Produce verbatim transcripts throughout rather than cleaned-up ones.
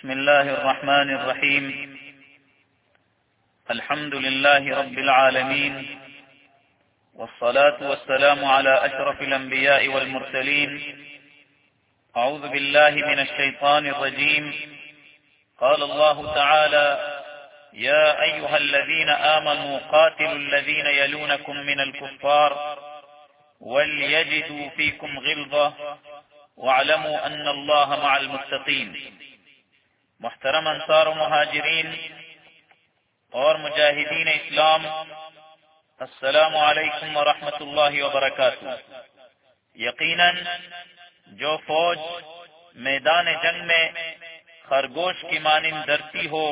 بسم الله الرحمن الرحيم. الحمد لله رب العالمين، والصلاة والسلام على أشرف الأنبياء والمرسلين. أعوذ بالله من الشيطان الرجيم. قال الله تعالى: يا أيها الذين آمنوا قاتلوا الذين يلونكم من الكفار وليجدوا فيكم غلظة واعلموا أن الله مع المتقين. محترم انصار و مہاجرین اور مجاہدین اسلام، السلام علیکم ورحمۃ اللہ وبرکاتہ. یقیناً جو فوج میدان جنگ میں خرگوش کی مانند ڈرتی ہو،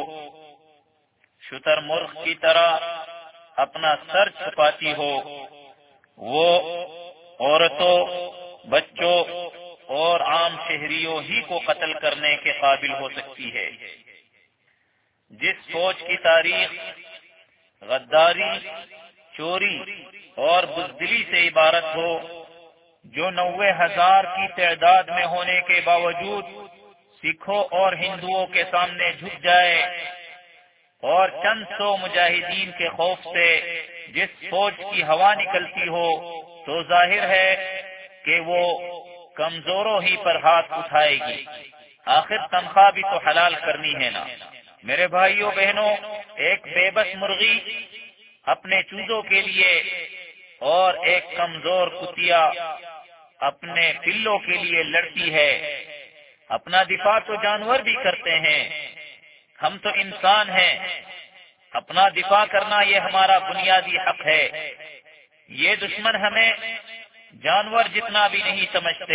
شتر مرغ کی طرح اپنا سر چھپاتی ہو، وہ عورتوں، بچوں اور عام شہریوں ہی کو قتل کرنے کے قابل ہو سکتی ہے. جس فوج کی تاریخ غداری، چوری اور بزدلی سے عبارت ہو، جو نوے ہزار کی تعداد میں ہونے کے باوجود سکھوں اور ہندوؤں کے سامنے جھک جائے، اور چند سو مجاہدین کے خوف سے جس فوج کی ہوا نکلتی ہو، تو ظاہر ہے کہ وہ کمزوروں ہی پر ہاتھ اٹھائے گی. آخر تنخواہ بھی تو حلال کرنی ہے نا. میرے بھائیوں بہنوں، ایک بے بس مرغی اپنے چوزوں کے لیے اور ایک کمزور کتیا اپنے پلوں کے لیے لڑتی ہے. اپنا دفاع تو جانور بھی کرتے ہیں، ہم تو انسان ہیں. اپنا دفاع کرنا یہ ہمارا بنیادی حق ہے. یہ دشمن ہمیں جانور جتنا بھی نہیں سمجھتے،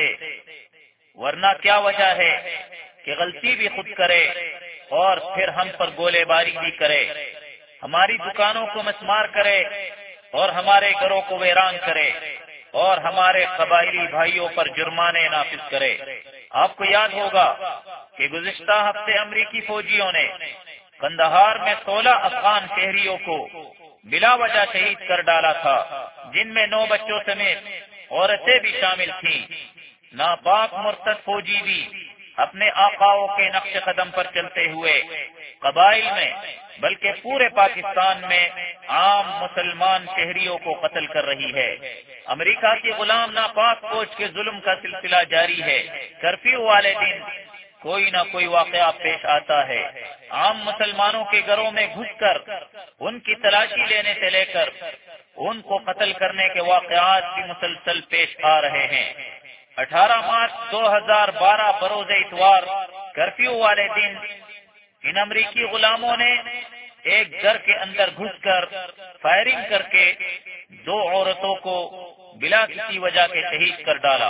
ورنہ کیا وجہ ہے کہ غلطی بھی خود کرے اور پھر ہم پر گولے باری بھی کرے، ہماری دکانوں کو مسمار کرے اور ہمارے گھروں کو ویران کرے اور ہمارے قبائلی بھائیوں پر جرمانے نافذ کرے. آپ کو یاد ہوگا کہ گزشتہ ہفتے امریکی فوجیوں نے قندھار میں سولہ افغان شہریوں کو بلا وجہ شہید کر ڈالا تھا، جن میں نو بچوں سمیت عورتیں بھی شامل تھیں. ناپاک مرتد فوجی بھی اپنے آقاؤں کے نقش قدم پر چلتے ہوئے قبائل میں بلکہ پورے پاکستان میں عام مسلمان شہریوں کو قتل کر رہی ہے. امریکہ کی غلام ناپاک فوج کے ظلم کا سلسلہ جاری ہے. کرفیو والے دن کوئی نہ کوئی واقعہ پیش آتا ہے. عام مسلمانوں کے گھروں میں گھس کر ان کی تلاشی لینے سے لے کر ان کو قتل کرنے کے واقعات بھی مسلسل پیش آ رہے ہیں. اٹھارہ مارچ دو ہزار بارہ بروز اتوار کرفیو والے دن ان امریکی غلاموں نے ایک گھر کے اندر گھس کر فائرنگ کر کے دو عورتوں کو بلا کسی وجہ کے شہید کر ڈالا.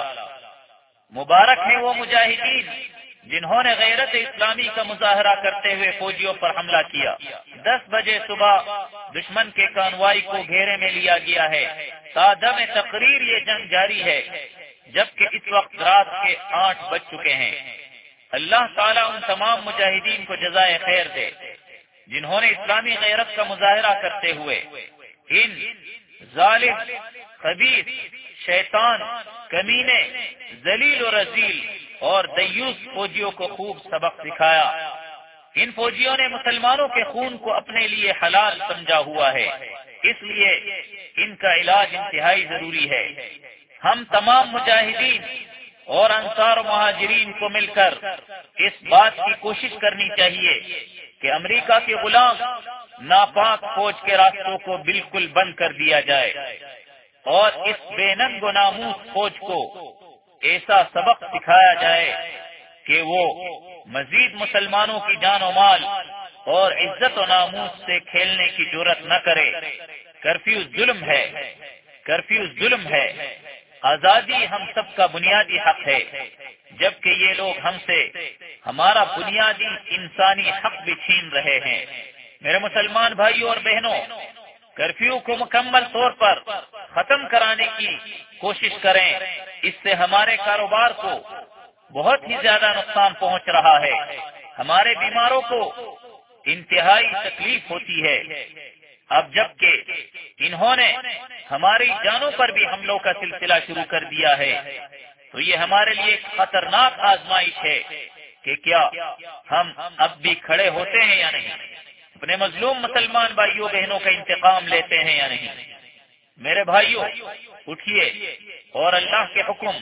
مبارک ہیں وہ مجاہدین جنہوں نے غیرت اسلامی کا مظاہرہ کرتے ہوئے فوجیوں پر حملہ کیا. دس بجے صبح دشمن کے کانوائی کو گھیرے میں لیا گیا ہے. تادم میں تقریر یہ جنگ جاری ہے، جبکہ اس وقت رات کے آٹھ بج چکے ہیں. اللہ تعالیٰ ان تمام مجاہدین کو جزائے خیر دے جنہوں نے اسلامی غیرت کا مظاہرہ کرتے ہوئے ان ظالم، خبیث، شیطان، کمینے، ذلیل و رذیل اور دیوس فوجیوں کو خوب سبق سکھایا. ان فوجیوں نے مسلمانوں کے خون کو اپنے لیے حلال سمجھا ہوا ہے، اس لیے ان کا علاج انتہائی ضروری ہے. ہم تمام مجاہدین اور انصار و مہاجرین کو مل کر اس بات کی کوشش کرنی چاہیے کہ امریکہ کے غلام ناپاک فوج کے راستوں کو بالکل بند کر دیا جائے اور اس بے ننگ و ناموس فوج کو ایسا سبق سکھایا جائے کہ وہ مزید مسلمانوں کی جان و مال اور عزت و ناموس سے کھیلنے کی جرات نہ کرے. کرفیو ظلم ہے، کرفیو ظلم ہے. آزادی ہم سب کا بنیادی حق ہے، جبکہ یہ لوگ ہم سے ہمارا بنیادی انسانی حق بھی چھین رہے ہیں. میرے مسلمان بھائیوں اور بہنوں، کرفیو کو مکمل طور پر ختم کرانے کی کوشش کریں. اس سے ہمارے کاروبار کو بہت ہی زیادہ نقصان پہنچ رہا ہے. ہمارے بیماروں کو انتہائی تکلیف ہوتی ہے. اب جبکہ انہوں نے ہماری جانوں پر بھی حملوں کا سلسلہ شروع کر دیا ہے، تو یہ ہمارے لیے ایک خطرناک آزمائش ہے کہ کیا ہم اب بھی کھڑے ہوتے ہیں یا نہیں، اپنے مظلوم مسلمان بھائیوں بہنوں کا انتقام لیتے ہیں یا نہیں؟ میرے بھائیوں، اٹھیے اور اللہ کے حکم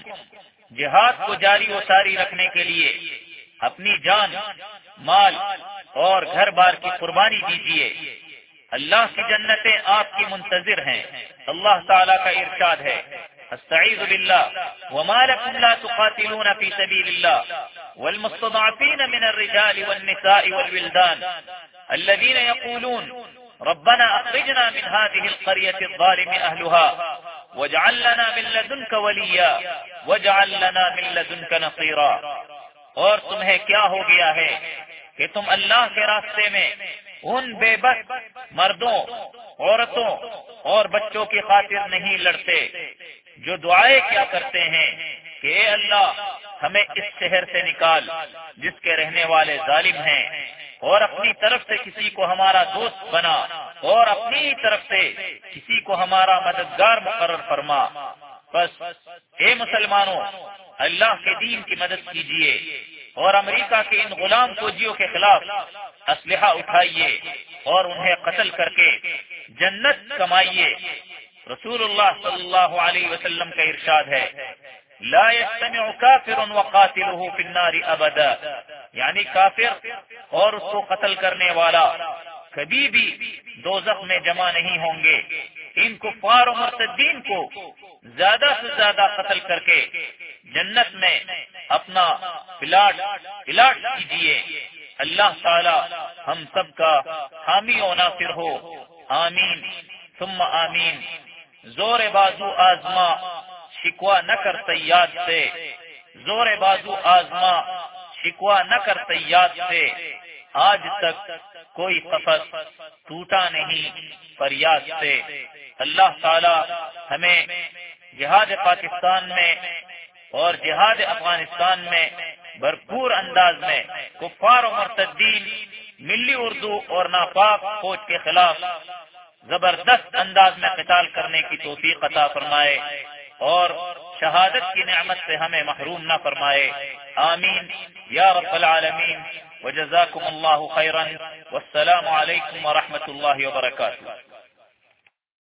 جہاد کو جاری و ساری رکھنے کے لیے اپنی جان، مال اور گھر بار کی قربانی دیجیے۔ اللہ کی جنتیں آپ کی منتظر ہیں۔ اللہ تعالیٰ کا ارشاد ہے، استعیذ باللہ وما لکم لا تقاتلون فی سبیل اللہ والمستضعفین من الرجال والنساء والولدان الذین یقولون ربنا اخرجنا من هذه القرية الظالم أهلها واجعل لنا من لدنك وليا واجعل لنا من لدنك نصيرا۔ اور تمہیں کیا ہو گیا ہے کہ تم اللہ کے راستے میں ان بے بس مردوں، عورتوں اور بچوں کی خاطر نہیں لڑتے جو دعائیں کیا کرتے ہیں کہ اے اللہ ہمیں اس شہر سے نکال جس کے رہنے والے ظالم ہیں، اور اپنی طرف سے کسی کو ہمارا دوست بنا اور اپنی طرف سے کسی کو ہمارا مددگار مقرر فرما۔ بس اے مسلمانوں، اللہ کے دین کی مدد کیجیے اور امریکہ کے ان غلام فوجیوں کے خلاف اسلحہ اٹھائیے اور انہیں قتل کر کے جنت کمائیے۔ رسول اللہ صلی اللہ علیہ وسلم کا ارشاد ہے، لا يجتمع کافر وقاتلہ فی النار ابدا، یعنی کافر اور اس کو قتل کرنے والا کبھی بھی دوزخ میں جمع نہیں ہوں گے۔ ان کفار و مرتدین کو زیادہ سے زیادہ قتل کر کے جنت میں اپنا پلاٹ پلاٹ کیجیے۔ اللہ تعالی ہم سب کا حامی و ناصر ہو، آمین ثم آمین۔ زور بازو آزما شکوا نہ کر صیاد سے، زور بازو آزما شکوا نہ کر صیاد سے، آج تک کوئی قفس ٹوٹا نہیں فریاد سے۔ اللہ تعالی ہمیں جہاد پاکستان میں اور جہاد افغانستان میں بھرپور انداز میں کفار و مرتدین، ملی اردو اور ناپاک فوج کے خلاف زبردست انداز میں قتال کرنے کی توفیق عطا فرمائے اور شہادت کی نعمت سے ہمیں محروم نہ فرمائے، آمین یا رب العالمین۔ وجزاکم اللہ خیرا والسلام علیکم ورحمۃ اللہ وبرکاتہ۔